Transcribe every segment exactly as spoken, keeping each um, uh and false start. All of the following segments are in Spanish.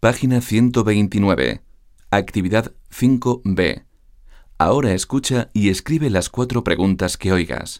Página ciento veintinueve. Actividad cinco B. Ahora escucha y escribe las cuatro preguntas que oigas.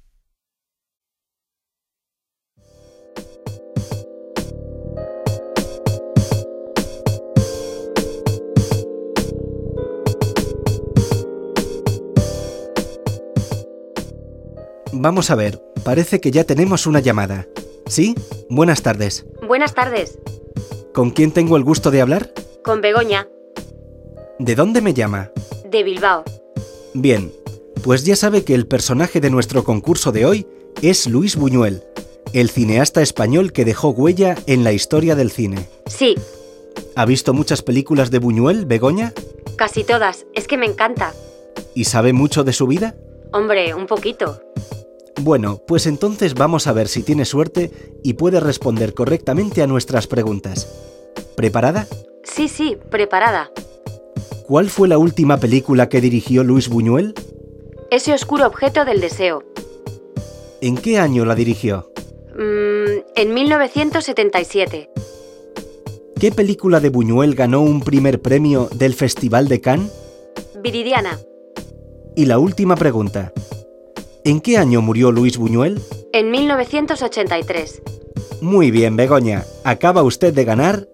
Vamos a ver, parece que ya tenemos una llamada. ¿Sí? Buenas tardes. Buenas tardes. ¿Con quién tengo el gusto de hablar? Con Begoña. ¿De dónde me llama? De Bilbao. Bien, pues ya sabe que el personaje de nuestro concurso de hoy es Luis Buñuel, el cineasta español que dejó huella en la historia del cine. Sí. ¿Ha visto muchas películas de Buñuel, Begoña? Casi todas. Es que me encanta. ¿Y sabe mucho de su vida? Hombre, un poquito. Bueno, pues entonces vamos a ver si tiene suerte y puede responder correctamente a nuestras preguntas. ¿Preparada? Sí, sí, preparada. ¿Cuál fue la última película que dirigió Luis Buñuel? Ese oscuro objeto del deseo. ¿En qué año la dirigió? Mm, en mil novecientos setenta y siete. ¿Qué película de Buñuel ganó un primer premio del Festival de Cannes? Viridiana. Y la última pregunta. ¿En qué año murió Luis Buñuel? En mil novecientos ochenta y tres. Muy bien, Begoña. Acaba usted de ganar